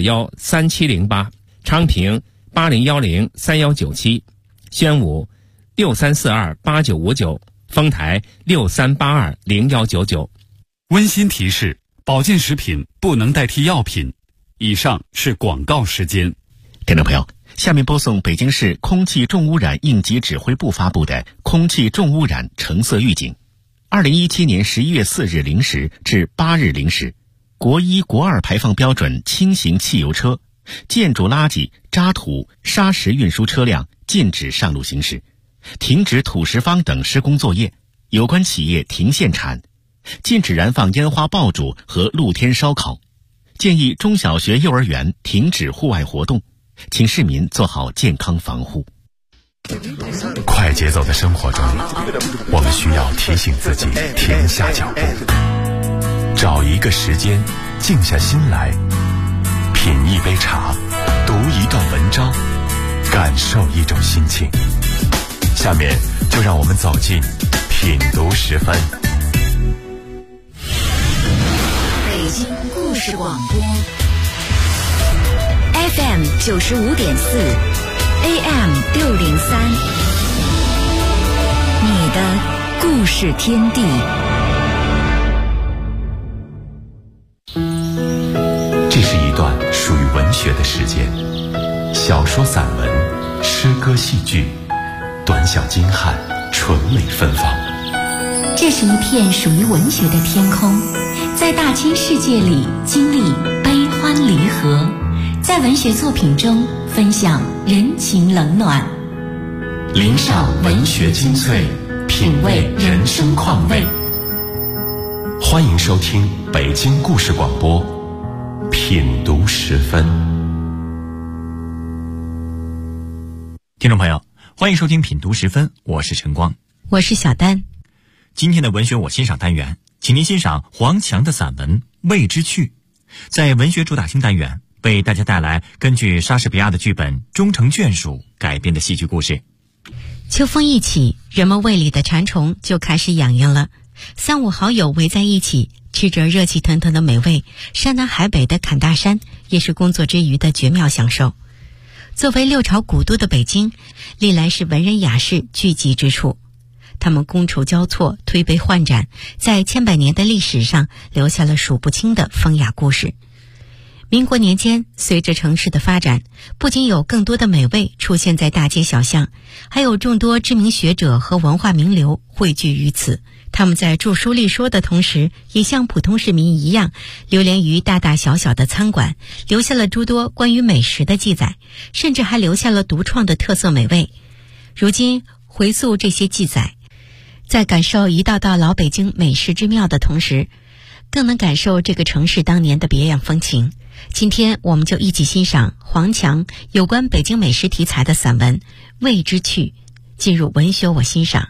4913708，昌平80103197，宣武63428959，丰台63820199。 温馨提示：保健食品不能代替药品。以上是广告时间。 听众朋友，下面播送北京市空气重污染应急指挥部发布的空气重污染橙色预警。2017年11月4日0时至8日0时，国1、国2排放标准轻型汽油车、建筑垃圾、渣土、砂石运输车辆禁止上路行驶，停止土石方等施工作业，有关企业停限产，禁止燃放烟花爆竹和露天烧烤，建议中小学、幼儿园停止户外活动，请市民做好健康防护。 快节奏的生活中，我们需要提醒自己停下脚步，找一个时间静下心来，品一杯茶，读一段文章，感受一种心情。下面就让我们走进品读10分。 北京故事广播 FM 95.4，AM 603，你的故事天地。 这是一段属于文学的时间，小说、散文、诗歌、戏剧，短小精悍，纯美芬芳。 这是一片属于文学的天空，在大千世界里经历悲欢离合，在文学作品中分享人情冷暖， 领赏文学精粹，品味人生况味。欢迎收听北京故事广播品读10分。 听众朋友，欢迎收听品读10分，我是陈光， 我是小丹。 今天的文学我欣赏单元，请您欣赏黄强的散文《未知趣》。在文学主打星单元，为大家带来根据莎士比亚的剧本《终成眷属》改编的戏剧故事。 秋风一起，人们胃里的馋虫就开始痒痒了。3、5好友围在一起，吃着热气腾腾的美味，山南海北的侃大山也是工作之余的绝妙享受。作为六朝古都的北京，历来是文人雅士聚集之处。他们觥筹交错，推杯换盏，在千百年的历史上留下了数不清的风雅故事。民国年间，随着城市的发展，不仅有更多的美味出现在大街小巷，还有众多知名学者和文化名流汇聚于此。他们在著书立说的同时，也像普通市民一样，流连于大大小小的餐馆，留下了诸多关于美食的记载，甚至还留下了独创的特色美味。如今回溯这些记载，在感受一道道老北京美食之妙的同时，更能感受这个城市当年的别样风情。今天我们就一起欣赏黄强有关北京美食题材的散文《未知趣》，进入文学我欣赏。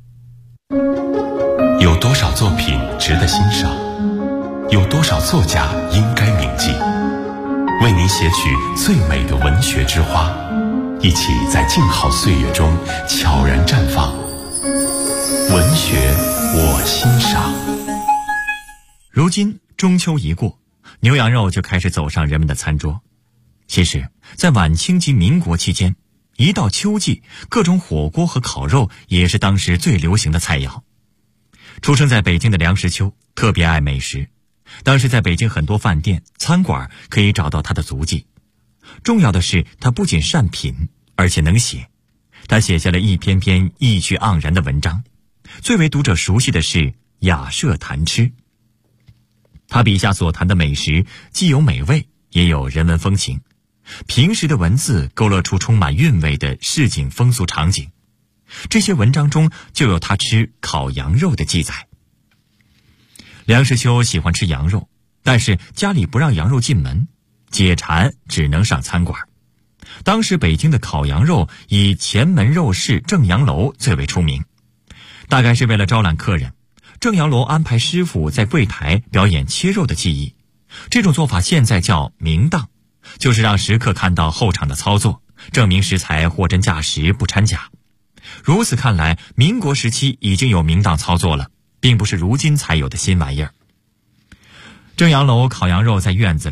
有多少作品值得欣赏？有多少作家应该铭记？为您写取最美的文学之花，一起在静好岁月中悄然绽放。文学我欣赏。 如今中秋一过，牛羊肉就开始走上人们的餐桌。其实在晚清及民国期间，一到秋季，各种火锅和烤肉也是当时最流行的菜肴。出生在北京的梁实秋特别爱美食，当时在北京很多饭店、餐馆可以找到他的足迹。重要的是，他不仅善品，而且能写。他写下了一篇篇意趣盎然的文章，最为读者熟悉的是雅舍谈吃。他笔下所谈的美食既有美味，也有人文风情，平实的文字勾勒出充满韵味的市井风俗场景。这些文章中就有他吃烤羊肉的记载。梁实秋喜欢吃羊肉，但是家里不让羊肉进门，解馋只能上餐馆。当时北京的烤羊肉以前门肉市正阳楼最为出名，大概是为了招揽客人，正阳楼安排师傅在柜台表演切肉的技艺。这种做法现在叫明档，就是让食客看到后场的操作，证明食材货真价实，不掺假。如此看来，民国时期已经有明档操作了，并不是如今才有的新玩意儿。正阳楼烤羊肉在院子里，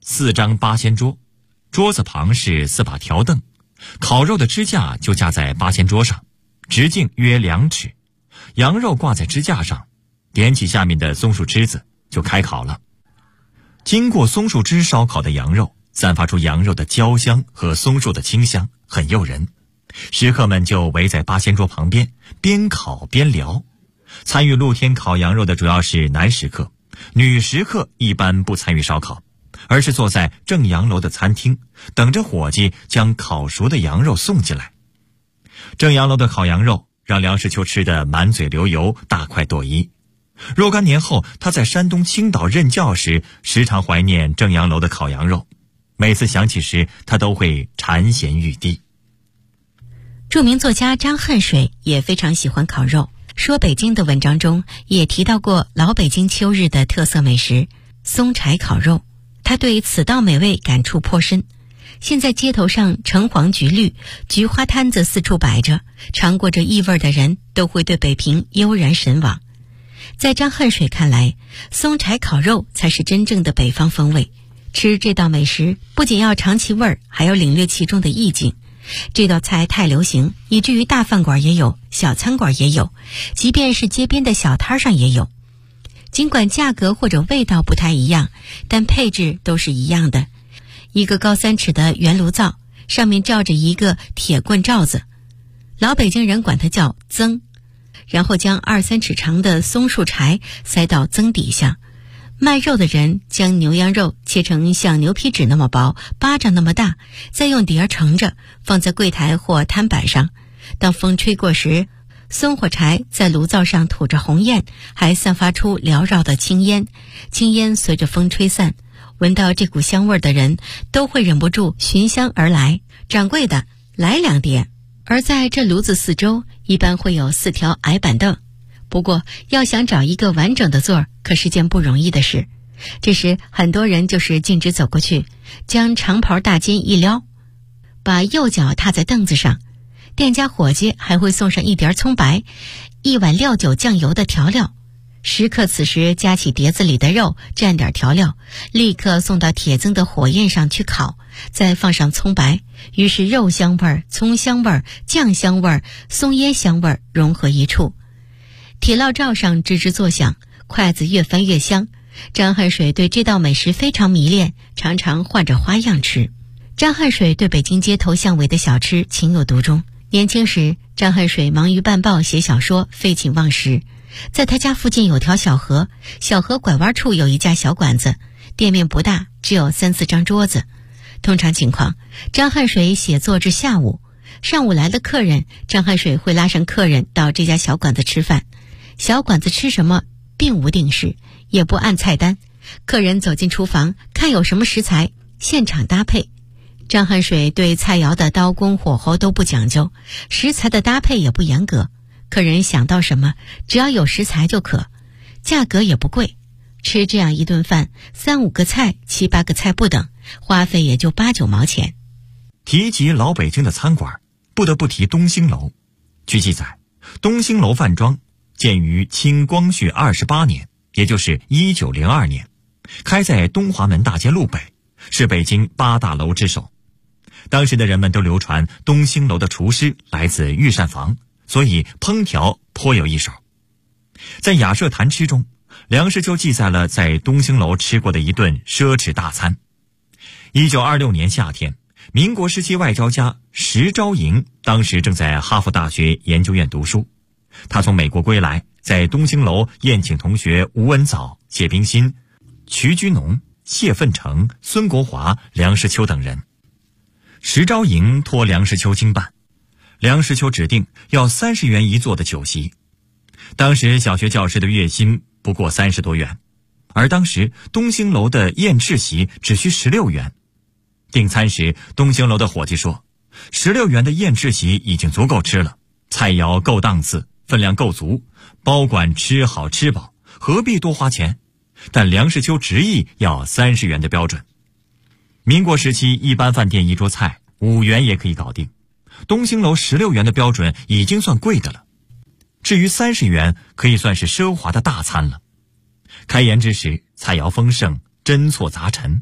4张八仙桌，桌子旁是4把条凳，烤肉的支架就架在八仙桌上，直径约2尺，羊肉挂在支架上，点起下面的松树枝子就开烤了。经过松树枝烧烤的羊肉散发出羊肉的焦香和松树的清香，很诱人。食客们就围在八仙桌旁边，边烤边聊。参与露天烤羊肉的主要是男食客，女食客一般不参与烧烤，而是坐在正阳楼的餐厅，等着伙计将烤熟的羊肉送进来。正阳楼的烤羊肉让梁实秋吃得满嘴流油，大快朵颐。若干年后，他在山东青岛任教时，时常怀念正阳楼的烤羊肉，每次想起时，他都会馋涎欲滴。 著名作家张恨水也非常喜欢烤肉，说北京的文章中也提到过老北京秋日的特色美食松柴烤肉，他对此道美味感触颇深。现在街头上橙黄橘绿菊花摊子四处摆着，尝过这异味的人都会对北平悠然神往。在张恨水看来，松柴烤肉才是真正的北方风味。吃这道美食不仅要尝其味儿，还要领略其中的意境。这道菜太流行，以至于大饭馆也有，小餐馆也有，即便是街边的小摊上也有。尽管价格或者味道不太一样，但配置都是一样的。一个高3尺的圆炉灶，上面罩着一个铁棍罩子，老北京人管它叫曾，然后将2、3尺长的松树柴塞到曾底下。卖肉的人将牛羊肉切成像牛皮纸那么薄，巴掌那么大，再用碟儿盛着，放在柜台或摊板上。当风吹过时，松火柴在炉灶上吐着红焰，还散发出缭绕的青烟，青烟随着风吹散，闻到这股香味的人都会忍不住寻香而来。掌柜的，来2碟。而在这炉子四周一般会有4条矮板凳，不过要想找一个完整的座儿可是件不容易的事。这时很多人就是径直走过去，将长袍大襟一撩，把右脚踏在凳子上，店家伙计还会送上1碟葱白，1碗料酒酱油的调料。食客此时夹起碟子里的肉，蘸点调料，立刻送到铁曾的火焰上去烤，再放上葱白，于是肉香味儿、葱香味儿、酱香味儿、松烟香味儿融合一处。铁烙灶上吱吱作响，筷子越翻越香。张恨水对这道美食非常迷恋，常常换着花样吃。张恨水对北京街头巷尾的小吃情有独钟。年轻时，张恨水忙于办报写小说，废寝忘食。在他家附近有条小河，小河拐弯处有一家小馆子，店面不大，只有3、4张桌子。通常情况，张恨水写作至下午，上午来了客人，张恨水会拉上客人到这家小馆子吃饭。小馆子吃什么并无定式，也不按菜单，客人走进厨房，看有什么食材，现场搭配。张恨水对菜肴的刀工火候都不讲究，食材的搭配也不严格，客人想到什么只要有食材就可，价格也不贵。吃这样一顿饭，3、5个菜、7、8个菜不等，花费也就8、9毛钱。 提及老北京的餐馆，不得不提东兴楼。据记载，东兴楼饭庄建于清光绪28年，也就是1902年，开在东华门大街路北，是北京8大楼之首。当时的人们都流传东兴楼的厨师来自御膳房，所以烹调颇有一手。在雅舍谈吃中，梁实秋记载了在东兴楼吃过的一顿奢侈大餐。1926年夏天，民国时期外交家石昭莹当时正在哈佛大学研究院读书，他从美国归来，在东兴楼宴请同学吴文藻、谢冰心、瞿居农、谢奋成、孙国华、梁实秋等人。石昭莹托梁实秋经办，梁实秋指定要30元一座的酒席。当时小学教师的月薪不过30多元，而当时东兴楼的宴翅席只需16元。订餐时，东兴楼的伙计说，16元的宴翅席已经足够吃了，菜肴够档次，分量够足，包管吃好吃饱，何必多花钱？但梁实秋执意要30元的标准。民国时期一般饭店一桌菜5元也可以搞定，东兴楼16元的标准已经算贵的了。至于30元，可以算是奢华的大餐了。开筵之时，菜肴丰盛，珍错杂陈。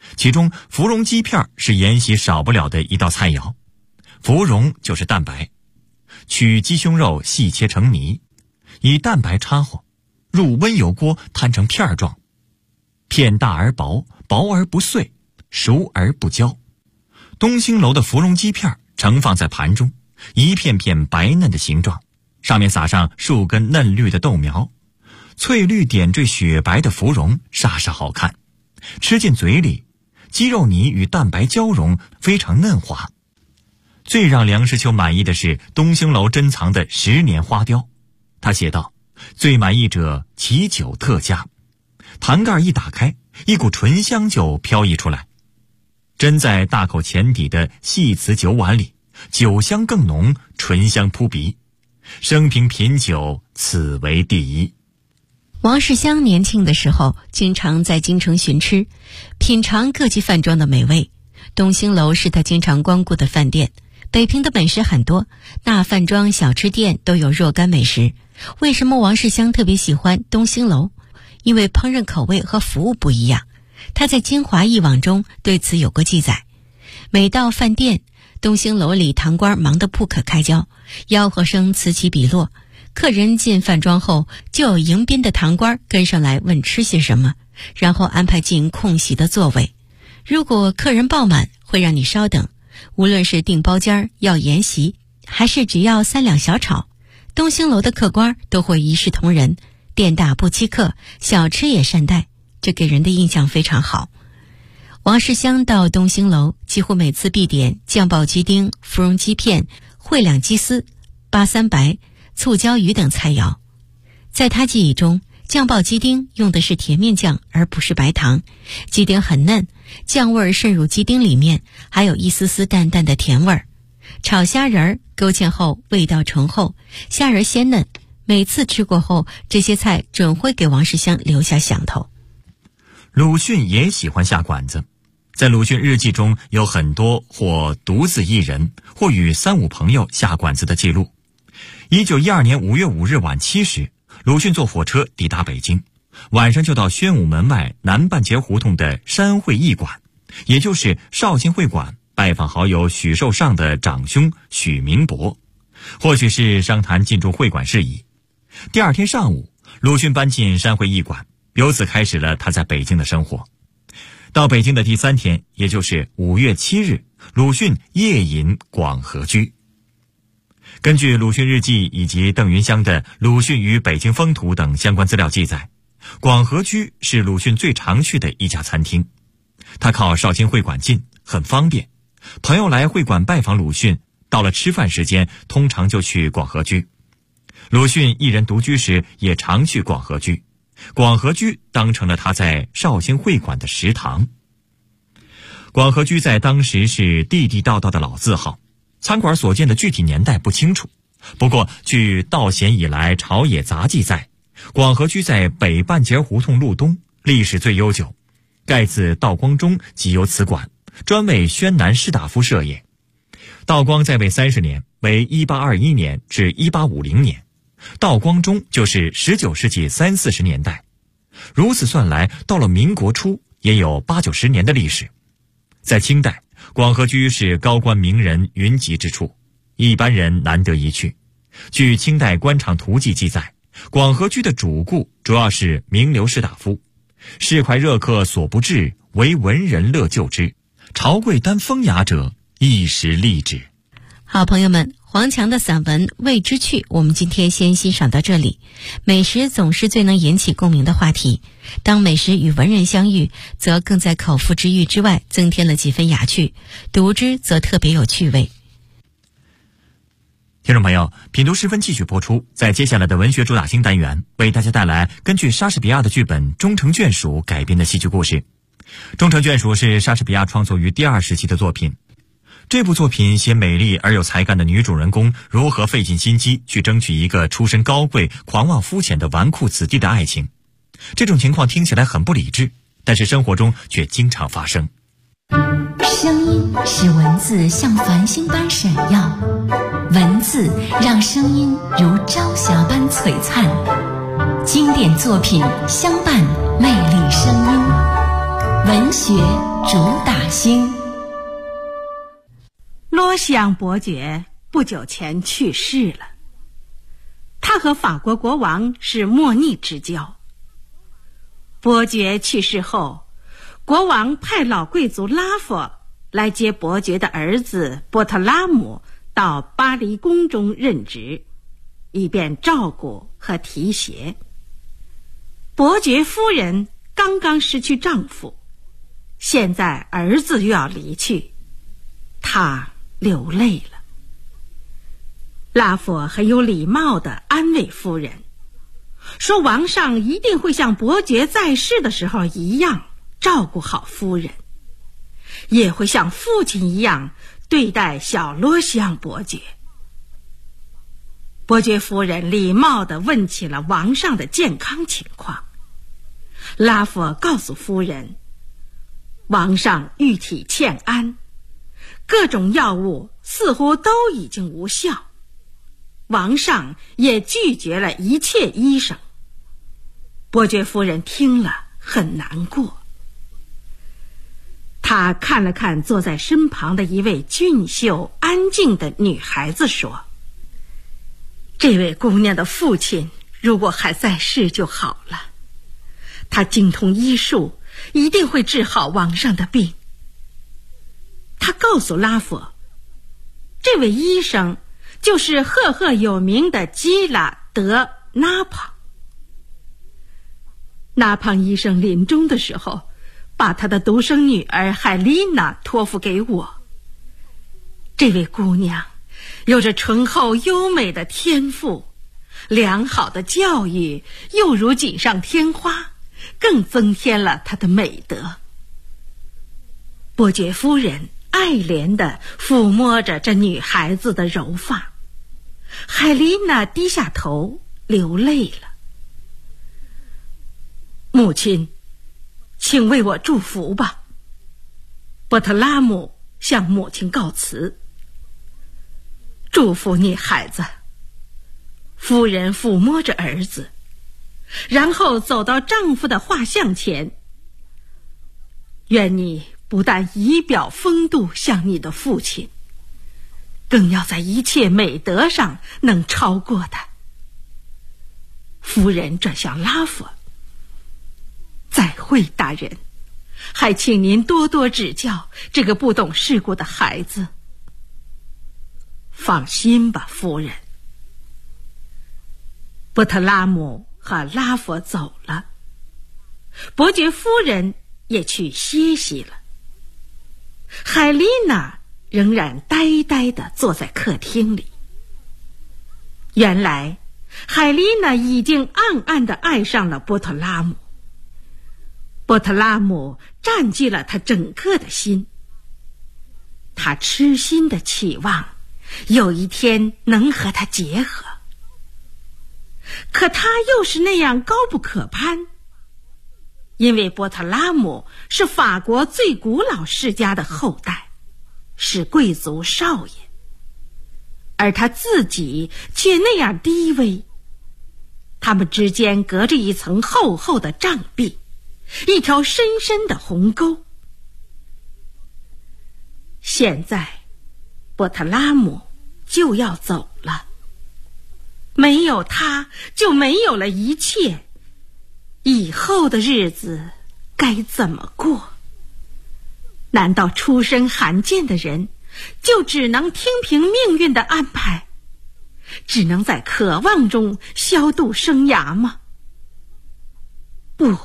其中芙蓉鸡片是沿袭少不了的一道菜肴。芙蓉就是蛋白，取鸡胸肉细切成泥，以蛋白掺和，入温油锅摊成片状，片大而薄，薄而不碎，熟而不焦。东兴楼的芙蓉鸡片盛放在盘中，一片片白嫩的形状，上面撒上数根嫩绿的豆苗，翠绿点缀雪白的芙蓉煞是好看。吃进嘴里，鸡肉泥与蛋白交融，非常嫩滑。最让梁实秋满意的是东兴楼珍藏的10年花雕。他写道：最满意者其酒特佳，坛盖一打开，一股醇香就飘溢出来。斟在大口浅底的细瓷酒碗里，酒香更浓，醇香扑鼻。生平品酒，此为第一。 王世襄年轻的时候经常在京城巡吃，品尝各级饭庄的美味。东兴楼是他经常光顾的饭店。北平的美食很多，大饭庄小吃店都有若干美食。为什么王世襄特别喜欢东兴楼？因为烹饪口味和服务不一样。他在《京华忆往》中对此有过记载。每到饭店，东兴楼里堂倌忙得不可开交，吆喝声此起彼落。客人进饭庄后，就有迎宾的堂倌跟上来问吃些什么，然后安排进空席的座位。如果客人爆满，会让你稍等。无论是订包间要筵席，还是只要3两小炒，东兴楼的客官都会一视同仁，店大不欺客，小吃也善待，这给人的印象非常好。王世襄到东兴楼，几乎每次必点酱爆鸡丁、芙蓉鸡片、烩两鸡丝、八三白、醋椒鱼等菜肴。在他记忆中，酱爆鸡丁用的是甜面酱，而不是白糖，鸡丁很嫩，酱味渗入鸡丁里面，还有一丝丝淡淡的甜味儿。炒虾仁儿勾芡后味道醇厚，虾仁鲜嫩，每次吃过后，这些菜准会给王世襄留下响头。 鲁迅也喜欢下馆子，在鲁迅日记中有很多或独自一人，或与3、5朋友下馆子的记录。1912年5月5日晚7时，鲁迅坐火车抵达北京，晚上就到宣武门外南半截胡同的山会驿馆，也就是绍兴会馆，拜访好友许寿尚的长兄许明伯，或许是商谈进驻会馆事宜。第二天上午，鲁迅搬进山会驿馆，由此开始了他在北京的生活。到北京的第3天，也就是5月7日，鲁迅夜饮广和居。根据鲁迅日记以及邓云香的《鲁迅与北京风土》等相关资料记载，广和居是鲁迅最常去的一家餐厅。他靠绍兴会馆近，很方便。朋友来会馆拜访鲁迅，到了吃饭时间，通常就去广和居。鲁迅一人独居时，也常去广和居。广和居当成了他在绍兴会馆的食堂。广和居在当时是地地道道的老字号，餐馆所建的具体年代不清楚。不过据道咸以来朝野杂记载，广和居在北半截胡同路东，历史最悠久，盖自道光中即有此馆，专为宣南士大夫设也。道光在位30年，为1821年至1850年，道光中就是19世纪30、40年代。如此算来，到了民国初也有80、90年的历史。在清代，广和居是高官名人云集之处，一般人难得一去。据清代官场图记记载，广和居的主顾主要是名流士大夫，市侩热客所不至，唯文人乐就之。朝贵丹风雅者，一时立之。 好朋友们，黄强的散文《味之趣》我们今天先欣赏到这里。美食总是最能引起共鸣的话题，当美食与文人相遇，则更在口腹之欲之外增添了几分雅趣，读之则特别有趣味。 听众朋友，品读十分继续播出，在接下来的文学主打星单元，为大家带来根据莎士比亚的剧本《忠诚眷属》改编的戏剧故事。《忠诚眷属》是莎士比亚创作于第2时期的作品。这部作品写美丽而有才干的女主人公如何费尽心机去争取一个出身高贵、狂妄肤浅的纨绔子弟的爱情。这种情况听起来很不理智，但是生活中却经常发生。 声音使文字像繁星般闪耀，文字让声音如朝霞般璀璨。经典作品相伴魅力声音，文学主打星。 罗西昂伯爵不久前去世了，他和法国国王是莫逆之交。伯爵去世后，国王派老贵族拉佛来接伯爵的儿子波特拉姆到巴黎宫中任职，以便照顾和提携。伯爵夫人刚刚失去丈夫，现在儿子又要离去，她流泪了。拉佛很有礼貌地安慰夫人，说王上一定会像伯爵在世的时候一样照顾好夫人，也会像父亲一样对待小罗西昂伯爵。伯爵夫人礼貌地问起了王上的健康情况。拉佛告诉夫人，王上玉体欠安，各种药物似乎都已经无效，王上也拒绝了一切医生。伯爵夫人听了很难过，她看了看坐在身旁的一位俊秀安静的女孩子，说：这位姑娘的父亲如果还在世就好了，他精通医术，一定会治好王上的病。他告诉拉佛，这位医生就是赫赫有名的基拉德纳庞。纳庞医生临终的时候，把他的独生女儿海丽娜托付给我。这位姑娘有着醇厚优美的天赋，良好的教育又如锦上添花，更增添了她的美德。伯爵夫人爱怜地抚摸着这女孩子的柔发，海丽娜低下头流泪了。母亲，请为我祝福吧。波特拉姆向母亲告辞。祝福你，孩子。夫人抚摸着儿子，然后走到丈夫的画像前。愿你不但仪表风度像你的父亲，更要在一切美德上能超过他。夫人转向拉佛，再会，大人，还请您多多指教这个不懂世故的孩子。放心吧，夫人。波特拉姆和拉佛走了，伯爵夫人也去歇息了。海丽娜仍然呆呆地坐在客厅里。原来海丽娜已经暗暗地爱上了波特拉姆，波特拉姆占据了她整个的心。她痴心地期望有一天能和他结合，可他又是那样高不可攀。因为波特拉姆是法国最古老世家的后代，是贵族少爷，而他自己却那样低微。他们之间隔着一层厚厚的障壁，一条深深的鸿沟。现在波特拉姆就要走了，没有他就没有了一切，以后的日子该怎么过？难道出身罕见的人就只能听凭命运的安排，只能在渴望中消度生涯吗？不，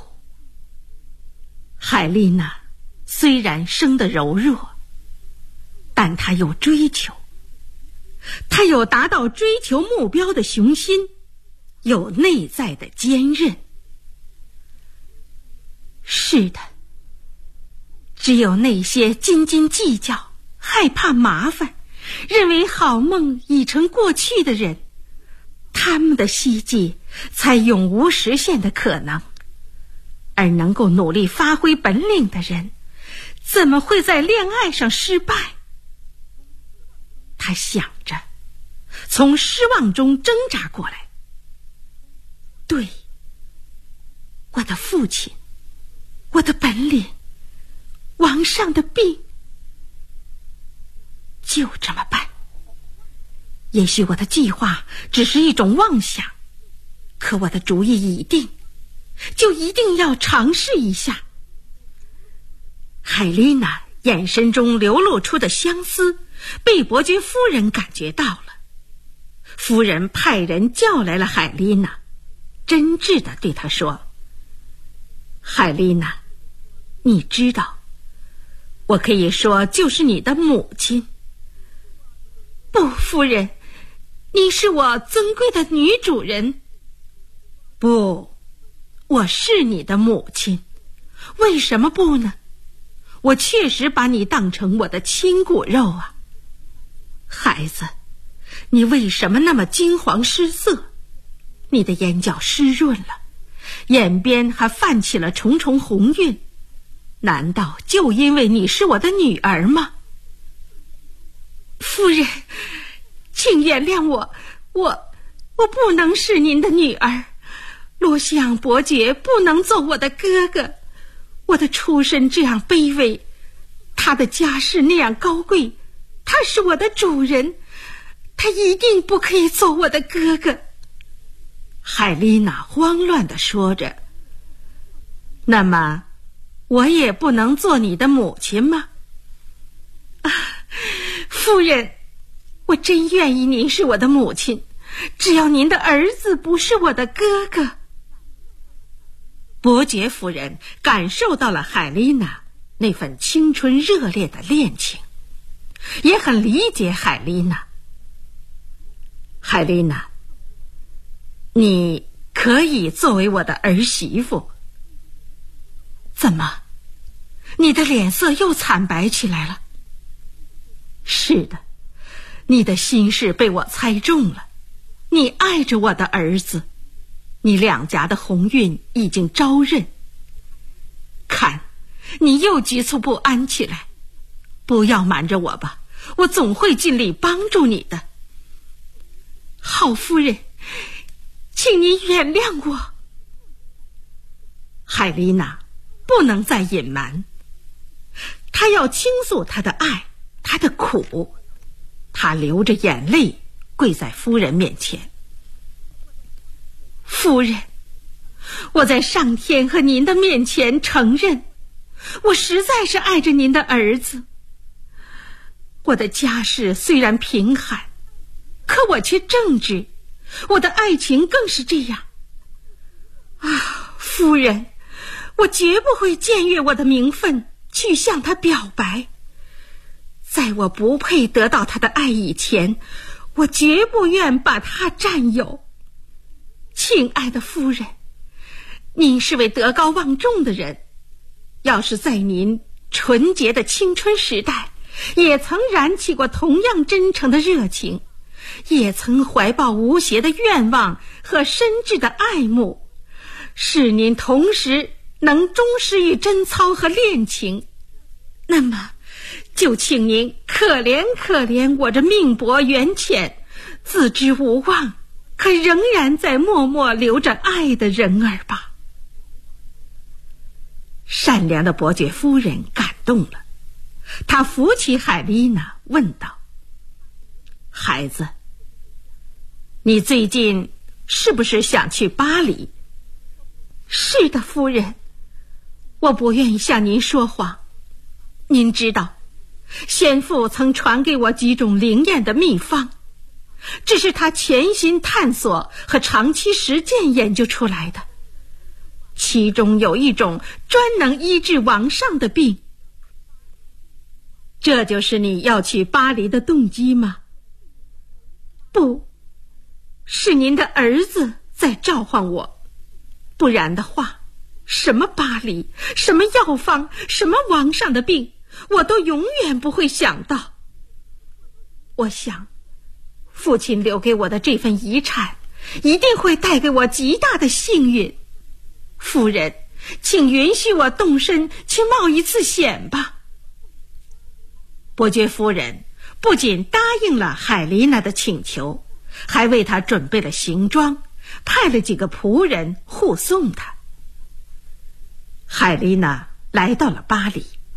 海丽娜虽然生得柔弱，但她有追求，她有达到追求目标的雄心，有内在的坚韧。是的，只有那些斤斤计较、害怕麻烦、认为好梦已成过去的人，他们的希冀才永无实现的可能。而能够努力发挥本领的人，怎么会在恋爱上失败？他想着，从失望中挣扎过来。对，我的父亲，我的本领， 王上的病。就这么办。也许我的计划只是一种妄想，可我的主意已定，就一定要尝试一下。海丽娜眼神中流露出的相思被伯爵夫人感觉到了。夫人派人叫来了海丽娜，真挚地对她说：海丽娜，你知道，我可以说就是你的母亲。不，夫人，你是我尊贵的女主人。不，我是你的母亲。为什么不呢？我确实把你当成我的亲骨肉啊。孩子，你为什么那么惊惶失色？你的眼角湿润了，眼边还泛起了重重红晕，难道就因为你是我的女儿吗？夫人，请原谅我，我不能是您的女儿。罗西昂伯爵不能做我的哥哥，我的出身这样卑微，他的家世那样高贵，他是我的主人，他一定不可以做我的哥哥。海丽娜慌乱地说着。那么我也不能做你的母亲吗？夫人，我真愿意您是我的母亲，只要您的儿子不是我的哥哥。伯爵夫人感受到了海丽娜那份青春热烈的恋情，也很理解海丽娜。海丽娜，你可以作为我的儿媳妇。怎么，你的脸色又惨白起来了？是的，你的心事被我猜中了，你爱着我的儿子，你两颊的红晕已经招认。看，你又局促不安起来，不要瞒着我吧，我总会尽力帮助你的。好夫人，请您原谅我。海丽娜不能再隐瞒，她要倾诉她的爱，她的苦。她流着眼泪跪在夫人面前。夫人，我在上天和您的面前承认，我实在是爱着您的儿子。我的家世虽然贫寒，可我却正直，我的爱情更是这样。夫人，我绝不会僭越我的名分去向他表白。在我不配得到他的爱以前，我绝不愿把他占有。亲爱的夫人，您是位德高望重的人，要是在您纯洁的青春时代，也曾燃起过同样真诚的热情，也曾怀抱无邪的愿望和深挚的爱慕，使您同时能忠实于贞操和恋情，那么就请您可怜可怜我这命薄缘浅，自知无望，可仍然在默默流着爱的人儿吧。善良的伯爵夫人感动了，她扶起海丽娜问道：孩子，你最近是不是想去巴黎？是的，夫人，我不愿意向您说谎。您知道，先父曾传给我几种灵验的秘方，这是他潜心探索和长期实践研究出来的，其中有一种专能医治王上的病。这就是你要去巴黎的动机吗？不，是您的儿子在召唤我，不然的话，什么巴黎，什么药方，什么王上的病，我都永远不会想到。我想，父亲留给我的这份遗产一定会带给我极大的幸运。夫人，请允许我动身去冒一次险吧。伯爵夫人不仅答应了海丽娜的请求，还为她准备了行装，派了几个仆人护送她。海丽娜来到了巴黎，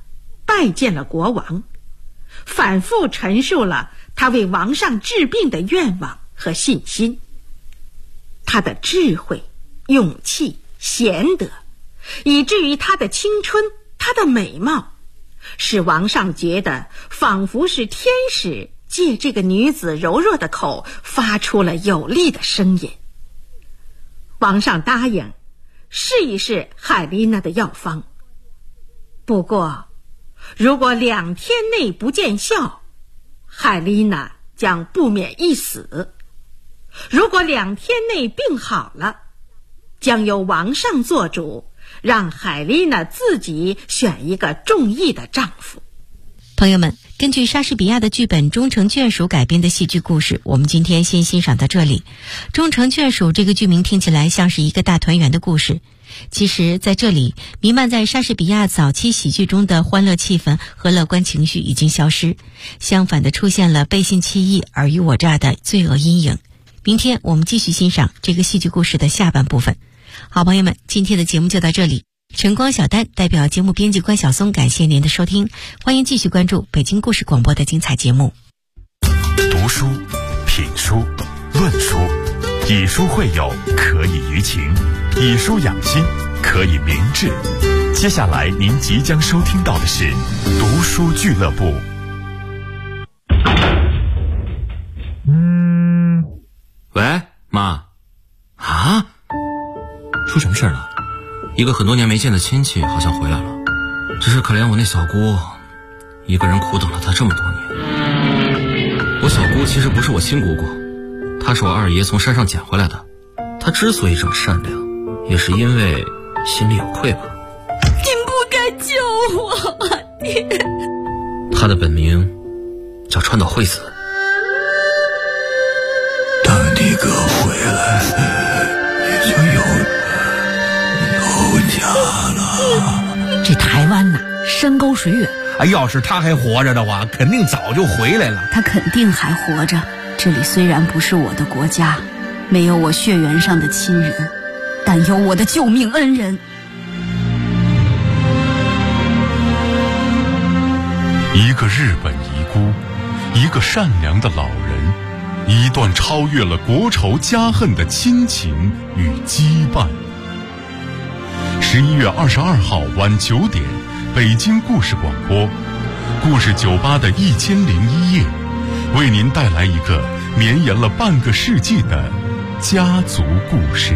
拜见了国王，反复陈述了他为王上治病的愿望和信心。他的智慧、勇气、贤德，以至于他的青春、他的美貌，使王上觉得仿佛是天使借这个女子柔弱的口发出了有力的声音。王上答应试一试海丽娜的药方，不过如果2天内不见效，海丽娜将不免一死；如果2天内病好了，将由王上做主，让海丽娜自己选一个中意的丈夫。 朋友们，根据莎士比亚的剧本《忠诚眷属》改编的戏剧故事，我们今天先欣赏到这里。忠诚眷属这个剧名听起来像是一个大团圆的故事，其实在这里弥漫在莎士比亚早期喜剧中的欢乐气氛和乐观情绪已经消失，相反的出现了背信弃义、尔虞我诈的罪恶阴影。明天我们继续欣赏这个戏剧故事的下半部分。好朋友们，今天的节目就到这里。晨光小丹代表节目编辑关晓松感谢您的收听，欢迎继续关注北京故事广播的精彩节目。 读书、品书、论书，以书会友，可以娱情；以书养心，可以明志。接下来您即将收听到的是读书俱乐部。 喂，妈。啊？ 出什么事了？ 一个很多年没见的亲戚好像回来了，只是可怜我那小姑一个人苦等了他这么多年。我小姑其实不是我亲姑姑，她是我二爷从山上捡回来的。她之所以这么善良，也是因为心里有愧吧。 您不该救我，您。 她的本名叫川岛惠子。 等你哥回来，你就有家了。 这台湾呐，山高水远。 要是他还活着的话，肯定早就回来了。 他肯定还活着。这里虽然不是我的国家，没有我血缘上的亲人，但有我的救命恩人。 一个日本遗孤，一个善良的老人，一段超越了国仇家恨的亲情与羁绊。11月22号晚9点，北京故事广播，故事酒吧的1001夜，为您带来一个绵延了半个世纪的家族故事。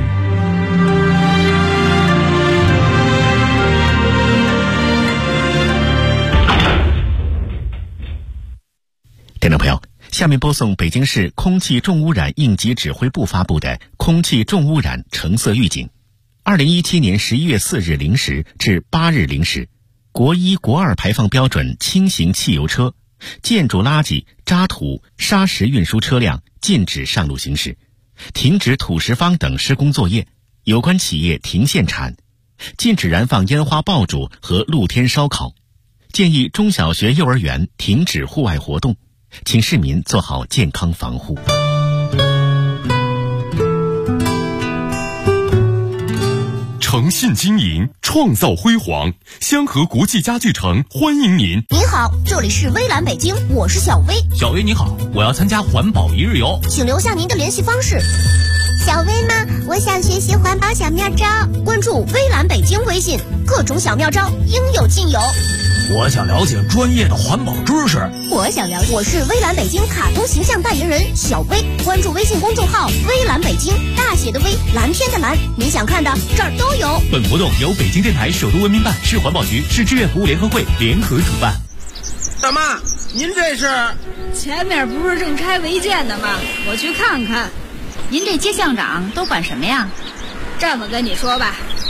听众朋友，下面播送北京市空气重污染应急指挥部发布的空气重污染橙色预警。2017年11月4日0时至8日0时，国1、国2排放标准轻型汽油车、建筑垃圾、渣土、砂石运输车辆禁止上路行驶，停止土石方等施工作业，有关企业停限产，禁止燃放烟花爆竹和露天烧烤，建议中小学、幼儿园停止户外活动，请市民做好健康防护。 诚信经营，创造辉煌，香河国际家具城欢迎您。 您好，这里是微蓝北京，我是小薇。 小薇你好，我要参加环保一日游， 请留下您的联系方式。 小薇吗？我想学习环保小妙招， 关注微蓝北京微信，各种小妙招应有尽有。 我想了解专业的环保知识。 我想了解，我是微蓝北京卡通形象代言人小薇，关注微信公众号微蓝北京，大写的微，蓝天的蓝，你想看的这儿都有。 本活动由北京电台首都文明办、市环保局、市志愿服务联合会联合主办。 大妈，您这是？ 前面不是正拆违建的吗？我去看看。 您这街巷长都管什么呀？ 这么跟你说吧，